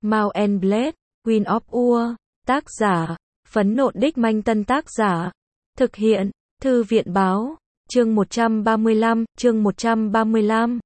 Mount and Blade, Queen of Ur, tác giả, Phấn Nộn Đích Manh Tân tác giả, thực hiện, Thư viện báo, chương 135,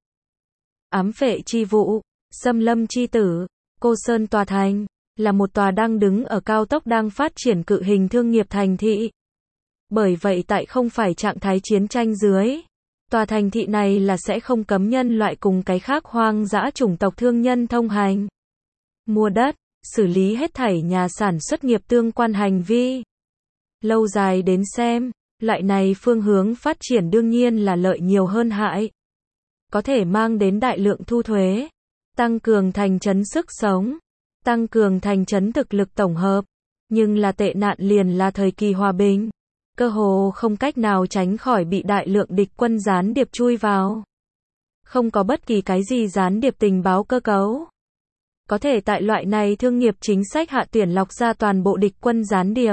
Ám phệ chi vụ, xâm lâm chi tử, Cô Sơn Tòa Thành, là một tòa đang đứng ở cao tốc đang phát triển cự hình thương nghiệp thành thị. Bởi vậy tại không phải trạng thái chiến tranh dưới, tòa thành thị này là sẽ không cấm nhân loại cùng cái khác hoang dã chủng tộc thương nhân thông hành, mua đất, xử lý hết thảy nhà sản xuất nghiệp tương quan hành vi. Lâu dài đến xem, loại này phương hướng phát triển đương nhiên là lợi nhiều hơn hại. Có thể mang đến đại lượng thu thuế, tăng cường thành trấn sức sống, tăng cường thành trấn thực lực tổng hợp, nhưng là tệ nạn liền là thời kỳ hòa bình, cơ hồ không cách nào tránh khỏi bị đại lượng địch quân gián điệp chui vào. Không có bất kỳ cái gì gián điệp tình báo cơ cấu có thể tại loại này thương nghiệp chính sách hạ tuyển lọc ra toàn bộ địch quân gián điệp.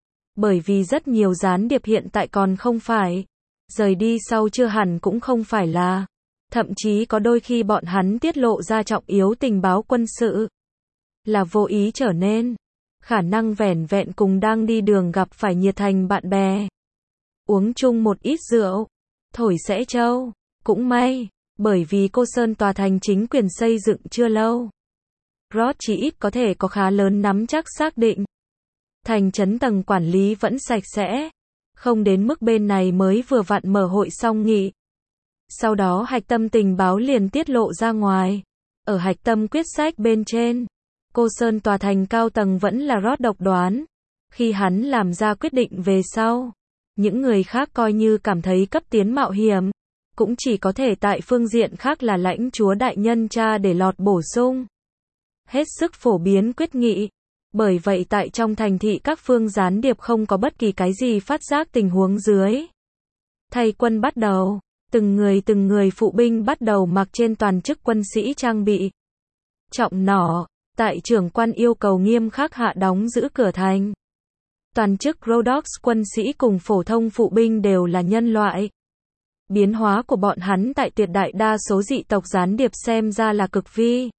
Bởi vì rất nhiều gián điệp hiện tại còn không phải, rời đi sau chưa hẳn cũng không phải là, thậm chí có đôi khi bọn hắn tiết lộ ra trọng yếu tình báo quân sự, là vô ý trở nên, khả năng vẻn vẹn cùng đang đi đường gặp phải nhiệt thành bạn bè, uống chung một ít rượu, thổi xẽ trâu, cũng may, bởi vì Cô Sơn Tòa Thành chính quyền xây dựng chưa lâu. Roth chỉ ít có thể có khá lớn nắm chắc xác định. Thành trấn tầng quản lý vẫn sạch sẽ, không đến mức bên này mới vừa vặn mở hội xong nghị. Sau đó hạch tâm tình báo liền tiết lộ ra ngoài. Ở hạch tâm quyết sách bên trên, Cô Sơn Tòa Thành cao tầng vẫn là Roth độc đoán. Khi hắn làm ra quyết định về sau, những người khác coi như cảm thấy cấp tiến mạo hiểm, cũng chỉ có thể tại phương diện khác là lãnh chúa đại nhân tra để lọt bổ sung. Hết sức phổ biến quyết nghị. Bởi vậy tại trong thành thị các phương gián điệp không có bất kỳ cái gì phát giác tình huống dưới. Thay quân bắt đầu, từng người phụ binh bắt đầu mặc trên toàn chức quân sĩ trang bị. Trọng nỏ, tại trưởng quan yêu cầu nghiêm khắc hạ đóng giữ cửa thành. Toàn chức Rhodox quân sĩ cùng phổ thông phụ binh đều là nhân loại. Biến hóa của bọn hắn tại tuyệt đại đa số dị tộc gián điệp xem ra là cực vi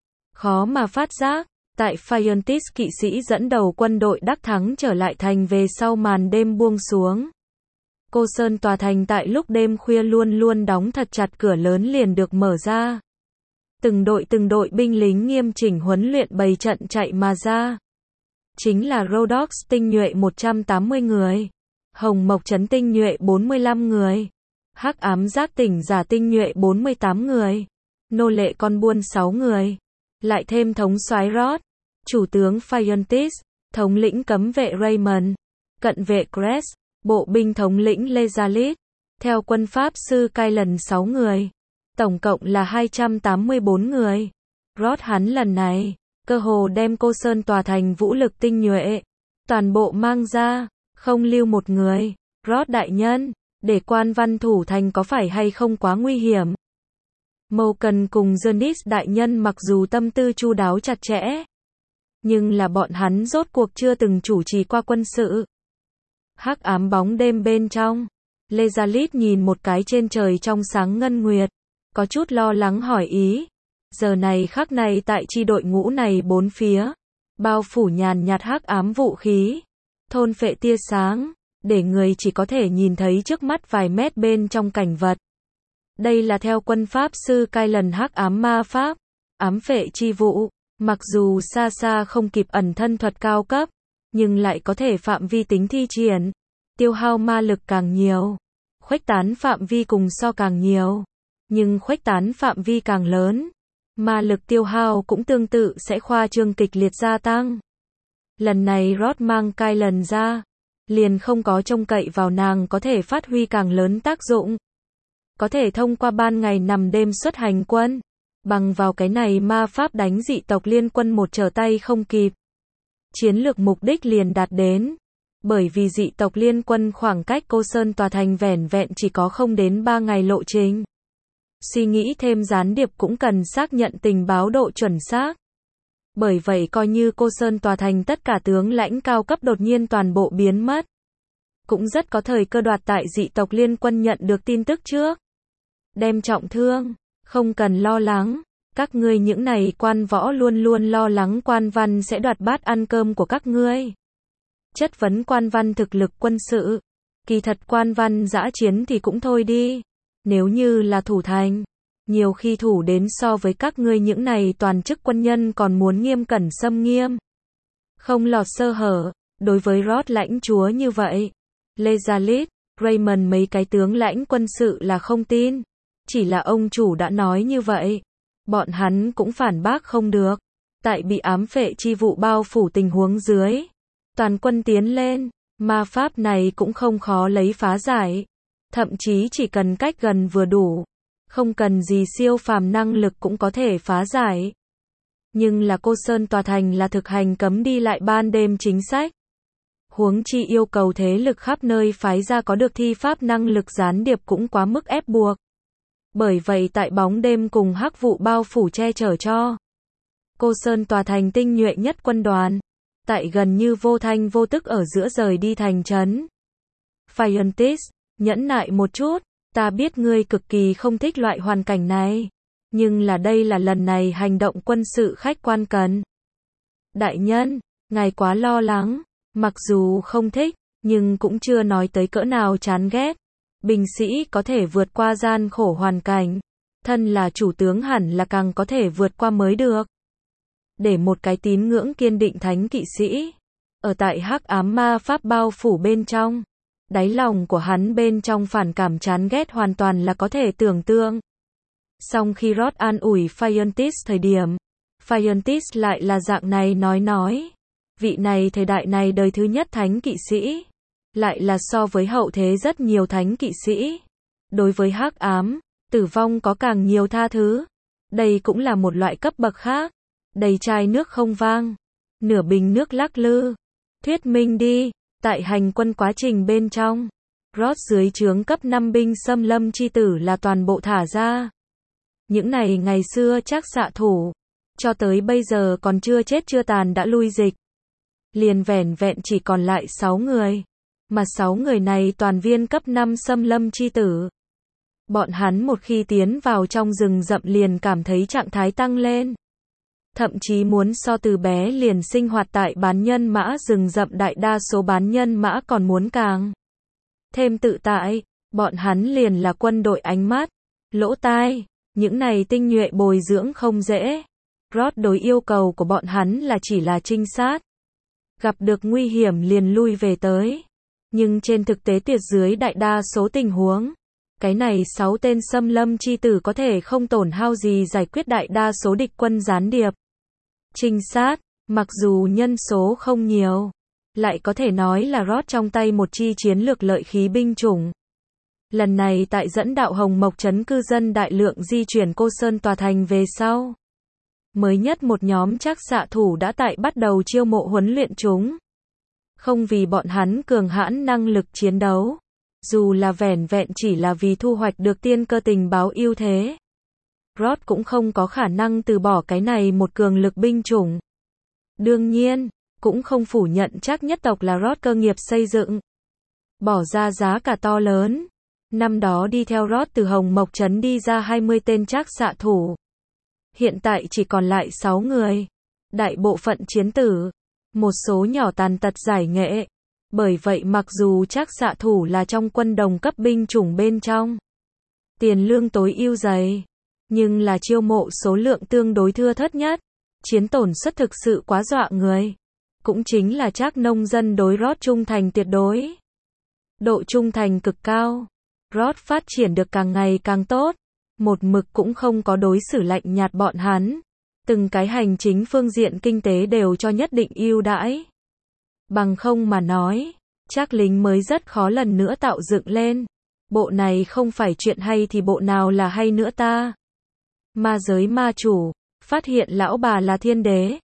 khó mà phát giác. Tại Phiontis kỵ sĩ dẫn đầu quân đội đắc thắng trở lại thành về sau màn đêm buông xuống. Cô Sơn Tòa Thành tại lúc đêm khuya luôn luôn đóng thật chặt cửa lớn liền được mở ra. Từng đội binh lính nghiêm chỉnh huấn luyện bày trận chạy mà ra. Chính là Rhodox tinh nhuệ 180 người, Hồng Mộc trấn tinh nhuệ 45 người, Hắc Ám Giác Tỉnh giả tinh nhuệ 48 người, nô lệ con buôn 6 người. Lại thêm thống soái Roth, chủ tướng Phiontis, thống lĩnh cấm vệ Raymond, cận vệ Crest, bộ binh thống lĩnh Lezalit, theo quân pháp sư Kylan 6 người. Tổng cộng là 284 người. Roth hắn lần này, cơ hồ đem Cô Sơn Tòa Thành vũ lực tinh nhuệ, toàn bộ mang ra, không lưu một người. Roth đại nhân, để quan văn thủ thành có phải hay không quá nguy hiểm? Morgan cùng Jonis đại nhân mặc dù tâm tư chu đáo chặt chẽ, nhưng là bọn hắn rốt cuộc chưa từng chủ trì qua quân sự. Hắc ám bóng đêm bên trong, Lezalit nhìn một cái trên trời trong sáng ngân nguyệt, có chút lo lắng hỏi ý. Giờ này khắc này tại chi đội ngũ này bốn phía, bao phủ nhàn nhạt hắc ám vũ khí, thôn phệ tia sáng, để người chỉ có thể nhìn thấy trước mắt vài mét bên trong cảnh vật. Đây là theo quân pháp sư Kylan hắc ám ma pháp, ám phệ chi vụ, mặc dù xa xa không kịp ẩn thân thuật cao cấp, nhưng lại có thể phạm vi tính thi triển, tiêu hao ma lực càng nhiều, khuếch tán phạm vi cùng so càng nhiều, nhưng khuếch tán phạm vi càng lớn, ma lực tiêu hao cũng tương tự sẽ khoa trương kịch liệt gia tăng. Lần này Roth mang Kylan ra, liền không có trông cậy vào nàng có thể phát huy càng lớn tác dụng. Có thể thông qua ban ngày nằm đêm xuất hành quân, bằng vào cái này ma pháp đánh dị tộc liên quân một trở tay không kịp. Chiến lược mục đích liền đạt đến, bởi vì dị tộc liên quân khoảng cách Cô Sơn Tòa Thành vẻn vẹn chỉ có không đến 3 ngày lộ trình. Suy nghĩ thêm gián điệp cũng cần xác nhận tình báo độ chuẩn xác. Bởi vậy coi như Cô Sơn Tòa Thành tất cả tướng lãnh cao cấp đột nhiên toàn bộ biến mất, cũng rất có thời cơ đoạt tại dị tộc liên quân nhận được tin tức trước. Đem trọng thương, không cần lo lắng, Các ngươi những này quan võ luôn luôn lo lắng quan văn sẽ đoạt bát ăn cơm của các ngươi. Chất vấn quan văn thực lực quân sự. Kỳ thật quan văn dã chiến thì cũng thôi đi. Nếu như là thủ thành, nhiều khi thủ đến so với các ngươi những này toàn chức quân nhân còn muốn nghiêm cẩn xâm nghiêm. Không lọt sơ hở, đối với Roth lãnh chúa như vậy. Lezalit, Raymond mấy cái tướng lãnh quân sự là không tin. Chỉ là ông chủ đã nói như vậy. Bọn hắn cũng phản bác không được. Tại bị ám phệ chi vụ bao phủ tình huống dưới. Toàn quân tiến lên, ma pháp này cũng không khó lấy phá giải. Thậm chí chỉ cần cách gần vừa đủ. Không cần gì siêu phàm năng lực cũng có thể phá giải. Nhưng là Cô Sơn tòa thành là thực hành cấm đi lại ban đêm chính sách. Huống chi yêu cầu thế lực khắp nơi phái ra có được thi pháp năng lực gián điệp cũng quá mức ép buộc. Bởi vậy tại bóng đêm cùng hắc vụ bao phủ che chở cho Cô Sơn tòa thành tinh nhuệ nhất quân đoàn. Tại gần như vô thanh vô tức ở giữa rời đi thành trấn. Phiontis, nhẫn nại một chút, ta biết ngươi cực kỳ không thích loại hoàn cảnh này. Nhưng là đây là lần này hành động quân sự khách quan cần. Đại nhân, ngài quá lo lắng, mặc dù không thích, nhưng cũng chưa nói tới cỡ nào chán ghét. Binh sĩ có thể vượt qua gian khổ hoàn cảnh, thân là chủ tướng hẳn là càng có thể vượt qua mới được. Để một cái tín ngưỡng kiên định thánh kỵ sĩ, ở tại hắc ám ma pháp bao phủ bên trong, đáy lòng của hắn bên trong phản cảm chán ghét hoàn toàn là có thể tưởng tượng. Song khi Roth an ủi Phiontis thời điểm, Phiontis lại là dạng này nói. Vị này thời đại này đời thứ nhất thánh kỵ sĩ, lại là so với hậu thế rất nhiều thánh kỵ sĩ. Đối với hắc ám, tử vong có càng nhiều tha thứ. Đây cũng là một loại cấp bậc khác. Đầy chai nước không vang, nửa bình nước lắc lư. Thuyết minh đi, tại hành quân quá trình bên trong, Roth dưới trướng cấp 5 binh xâm lâm chi tử là toàn bộ thả ra. Những này ngày xưa chắc xạ thủ, cho tới bây giờ còn chưa chết chưa tàn đã lui dịch. Liền vẻn vẹn chỉ còn lại 6 người, mà 6 người này toàn viên cấp 5 xâm lâm chi tử. Bọn hắn một khi tiến vào trong rừng rậm liền cảm thấy trạng thái tăng lên. Thậm chí muốn so từ bé liền sinh hoạt tại bán nhân mã rừng rậm đại đa số bán nhân mã còn muốn càng thêm tự tại. Bọn hắn liền là quân đội ánh mắt, lỗ tai, những này tinh nhuệ bồi dưỡng không dễ. Roth đối yêu cầu của bọn hắn là chỉ là trinh sát. Gặp được nguy hiểm liền lui về tới. Nhưng trên thực tế tuyệt dưới đại đa số tình huống, cái này 6 tên xâm lâm chi tử có thể không tổn hao gì giải quyết đại đa số địch quân gián điệp. Trinh sát, mặc dù nhân số không nhiều, lại có thể nói là Roth trong tay một chi chiến lược lợi khí binh chủng. Lần này tại dẫn đạo Hồng Mộc trấn cư dân đại lượng di chuyển Cô Sơn tòa thành về sau. Mới nhất một nhóm chắc xạ thủ đã tại bắt đầu chiêu mộ huấn luyện chúng. Không vì bọn hắn cường hãn năng lực chiến đấu, dù là vẻn vẹn chỉ là vì thu hoạch được tiên cơ tình báo ưu thế. Roth cũng không có khả năng từ bỏ cái này một cường lực binh chủng. Đương nhiên, cũng không phủ nhận chắc nhất tộc là Roth cơ nghiệp xây dựng. Bỏ ra giá cả to lớn. Năm đó đi theo Roth từ Hồng Mộc trấn đi ra 20 tên trác xạ thủ. Hiện tại chỉ còn lại 6 người. Đại bộ phận chiến tử. Một số nhỏ tàn tật giải nghệ. Bởi vậy mặc dù trác xạ thủ là trong quân đồng cấp binh chủng bên trong, tiền lương tối ưu dày, nhưng là chiêu mộ số lượng tương đối thưa thớt nhất. Chiến tổn suất thực sự quá dọa người. Cũng chính là trác nông dân đối Roth trung thành tuyệt đối. Độ trung thành cực cao. Roth phát triển được càng ngày càng tốt. Một mực cũng không có đối xử lạnh nhạt bọn hắn. Từng cái hành chính phương diện kinh tế đều cho nhất định ưu đãi. Bằng không mà nói, trác lính mới rất khó lần nữa tạo dựng lên. Bộ này không phải chuyện hay thì bộ nào là hay nữa ta. Ma giới ma chủ, phát hiện lão bà là thiên đế.